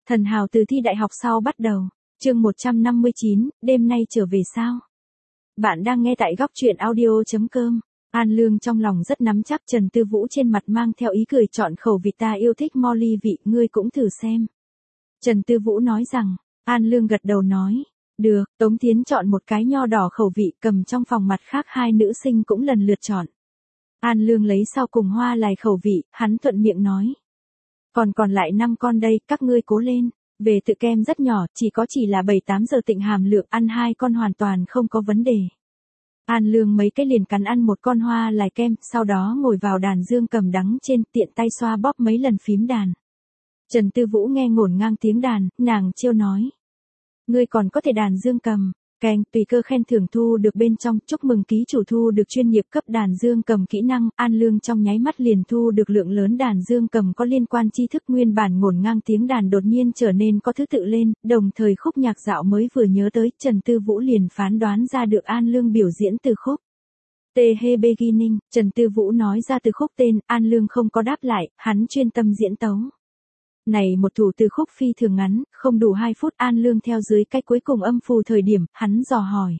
Thần hào từ thi đại học sau bắt đầu. Chương 159, đêm nay trở về sao? Bạn đang nghe tại góc truyện audio.com. An Lương trong lòng rất nắm chắc, Trần Tư Vũ trên mặt mang theo ý cười chọn khẩu vị ta yêu thích Molly vị, ngươi cũng thử xem. Trần Tư Vũ nói rằng, An Lương gật đầu nói, được, Tống Thiến chọn một cái nho đỏ khẩu vị, cầm trong phòng mặt khác hai nữ sinh cũng lần lượt chọn. An Lương lấy sau cùng hoa lài khẩu vị, hắn thuận miệng nói. Còn lại 5 con đây, các ngươi cố lên. Về tự kem rất nhỏ, chỉ là 7-8 giờ tịnh hàm lượng, ăn 2 con hoàn toàn không có vấn đề. An Lương mấy cái liền cắn ăn một con hoa lài kem, sau đó ngồi vào đàn dương cầm đắng trên, tiện tay xoa bóp mấy lần phím đàn. Trần Tư Vũ nghe ngổn ngang tiếng đàn, nàng trêu nói. Ngươi còn có thể đàn dương cầm. Keng, tùy cơ khen thưởng thu được bên trong, chúc mừng ký chủ thu được chuyên nghiệp cấp đàn dương cầm kỹ năng. An Lương trong nháy mắt liền thu được lượng lớn đàn dương cầm có liên quan tri thức, nguyên bản ngổn ngang tiếng đàn đột nhiên trở nên có thứ tự lên, đồng thời khúc nhạc dạo mới vừa nhớ tới, Trần Tư Vũ liền phán đoán ra được An Lương biểu diễn từ khúc. The Beginning, Trần Tư Vũ nói ra từ khúc tên, An Lương không có đáp lại, hắn chuyên tâm diễn tấu. Này một thủ từ khúc phi thường ngắn, không đủ 2 phút, An Lương theo dưới cách cuối cùng âm phù thời điểm, hắn dò hỏi.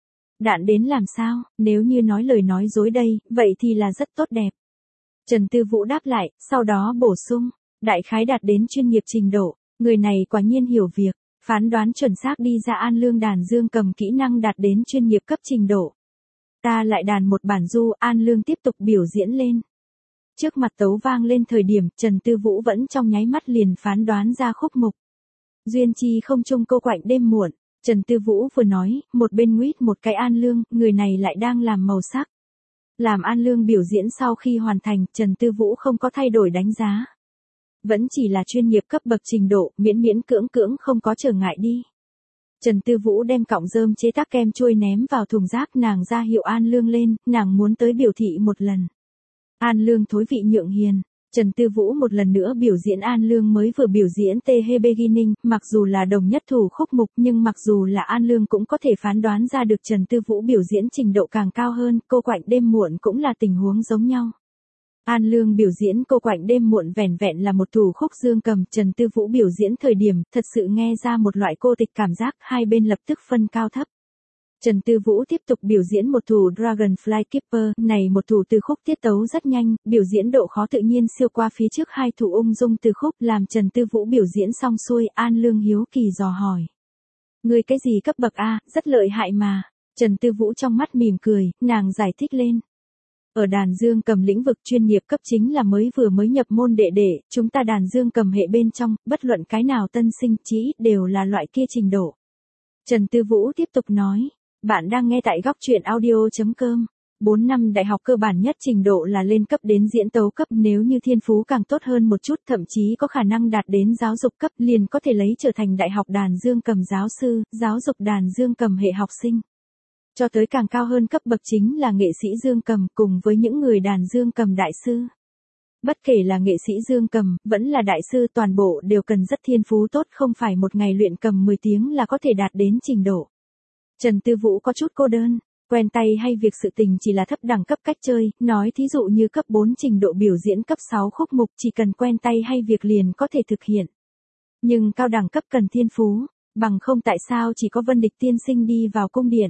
Đạn đến làm sao, nếu như nói lời nói dối đây, vậy thì là rất tốt đẹp. Trần Tư Vũ đáp lại, sau đó bổ sung, đại khái đạt đến chuyên nghiệp trình độ, người này quả nhiên hiểu việc, phán đoán chuẩn xác đi ra An Lương đàn dương cầm kỹ năng đạt đến chuyên nghiệp cấp trình độ. Ta lại đàn một bản du, An Lương tiếp tục biểu diễn lên. Trước mặt tấu vang lên thời điểm, Trần Tư Vũ vẫn trong nháy mắt liền phán đoán ra khúc mục. Duyên chi không chung cô quạnh đêm muộn, Trần Tư Vũ vừa nói, một bên nguyết một cái An Lương, người này lại đang làm màu sắc. Làm An Lương biểu diễn sau khi hoàn thành, Trần Tư Vũ không có thay đổi đánh giá. Vẫn chỉ là chuyên nghiệp cấp bậc trình độ, miễn cưỡng không có trở ngại đi. Trần Tư Vũ đem cọng rơm chế tác kem trôi ném vào thùng rác, nàng ra hiệu An Lương lên, nàng muốn tới biểu thị một lần. An Lương thối vị nhượng hiền, Trần Tư Vũ một lần nữa biểu diễn An Lương mới vừa biểu diễn The Beginning, mặc dù là đồng nhất thủ khúc mục nhưng mặc dù là An Lương cũng có thể phán đoán ra được Trần Tư Vũ biểu diễn trình độ càng cao hơn, cô quạnh đêm muộn cũng là tình huống giống nhau. An Lương biểu diễn cô quạnh đêm muộn vẻn vẹn là một thủ khúc dương cầm, Trần Tư Vũ biểu diễn thời điểm, thật sự nghe ra một loại cô tịch cảm giác, hai bên lập tức phân cao thấp. Trần Tư Vũ tiếp tục biểu diễn một thủ Dragonfly Keeper, này một thủ từ khúc tiết tấu rất nhanh, biểu diễn độ khó tự nhiên siêu qua phía trước hai thủ ung dung từ khúc, làm Trần Tư Vũ biểu diễn xong xuôi, An Lương hiếu kỳ dò hỏi. Ngươi cái gì cấp bậc A, rất lợi hại mà. Trần Tư Vũ trong mắt mỉm cười, nàng giải thích lên. Ở đàn dương cầm lĩnh vực chuyên nghiệp cấp chính là mới nhập môn đệ, chúng ta đàn dương cầm hệ bên trong, bất luận cái nào tân sinh chí đều là loại kia trình độ. Trần Tư Vũ tiếp tục nói. Bạn đang nghe tại góc truyện audio.com. 4 năm đại học cơ bản nhất trình độ là lên cấp đến diễn tấu cấp, nếu như thiên phú càng tốt hơn một chút, thậm chí có khả năng đạt đến giáo dục cấp, liền có thể lấy trở thành đại học đàn dương cầm giáo sư, giáo dục đàn dương cầm hệ học sinh. Cho tới càng cao hơn cấp bậc chính là nghệ sĩ dương cầm cùng với những người đàn dương cầm đại sư. Bất kể là nghệ sĩ dương cầm, vẫn là đại sư, toàn bộ đều cần rất thiên phú tốt, không phải một ngày luyện cầm 10 tiếng là có thể đạt đến trình độ. Trần Tư Vũ có chút cô đơn, quen tay hay việc sự tình chỉ là thấp đẳng cấp cách chơi, nói thí dụ như cấp 4 trình độ biểu diễn cấp 6 khúc mục chỉ cần quen tay hay việc liền có thể thực hiện. Nhưng cao đẳng cấp cần thiên phú, bằng không tại sao chỉ có Vân Địch tiên sinh đi vào cung điện.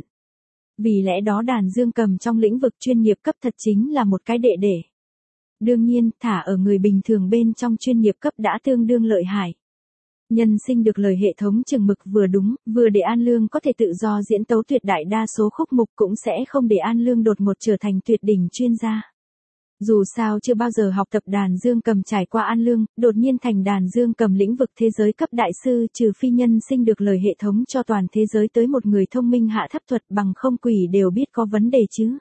Vì lẽ đó đàn dương cầm trong lĩnh vực chuyên nghiệp cấp thật chính là một cái đệ. Đương nhiên, thả ở người bình thường bên trong chuyên nghiệp cấp đã tương đương lợi hại. Nhân sinh được lời hệ thống chừng mực vừa đúng, vừa để An Lương có thể tự do diễn tấu tuyệt đại đa số khúc mục cũng sẽ không để An Lương đột ngột trở thành tuyệt đỉnh chuyên gia. Dù sao chưa bao giờ học tập đàn dương cầm trải qua An Lương, đột nhiên thành đàn dương cầm lĩnh vực thế giới cấp đại sư, trừ phi nhân sinh được lời hệ thống cho toàn thế giới tới một người thông minh hạ thấp thuật, bằng không quỷ đều biết có vấn đề chứ.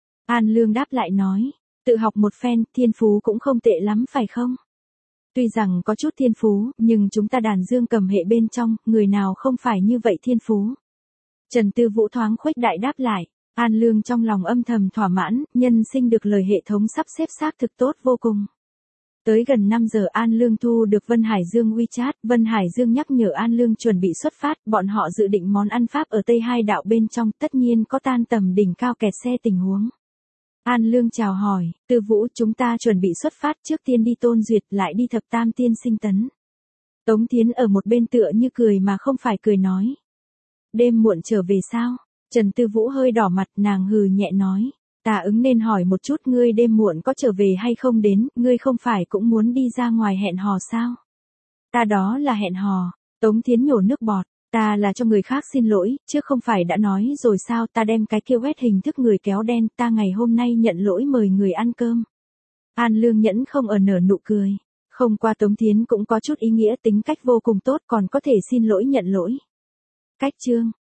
An Lương đáp lại nói, tự học một phen, thiên phú cũng không tệ lắm phải không? Tuy rằng có chút thiên phú, nhưng chúng ta đàn dương cầm hệ bên trong, người nào không phải như vậy thiên phú. Trần Tư Vũ thoáng khuếch đại đáp lại, An Lương trong lòng âm thầm thỏa mãn, nhân sinh được lời hệ thống sắp xếp xác thực tốt vô cùng. Tới gần 5 giờ An Lương thu được Vân Hải Dương WeChat, Vân Hải Dương nhắc nhở An Lương chuẩn bị xuất phát, bọn họ dự định món ăn Pháp ở Tây Hai Đạo bên trong, tất nhiên có tan tầm đỉnh cao kẹt xe tình huống. An Lương chào hỏi, Tư Vũ chúng ta chuẩn bị xuất phát, trước tiên đi Tôn Duyệt lại đi Thập Tam Tiên Sinh Tấn. Tống Thiến ở một bên tựa như cười mà không phải cười nói. Đêm muộn trở về sao? Trần Tư Vũ hơi đỏ mặt, nàng hừ nhẹ nói. Ta ứng nên hỏi một chút ngươi đêm muộn có trở về hay không đến, ngươi không phải cũng muốn đi ra ngoài hẹn hò sao? Ta đó là hẹn hò. Tống Thiến nhổ nước bọt. Ta là cho người khác xin lỗi, chứ không phải đã nói rồi sao, ta đem cái kia quét hình thức người kéo đen, ta ngày hôm nay nhận lỗi mời người ăn cơm. An Lương Nhẫn không ở nở nụ cười. Không qua Tống Thiến cũng có chút ý nghĩa, tính cách vô cùng tốt, còn có thể xin lỗi nhận lỗi. Cách chương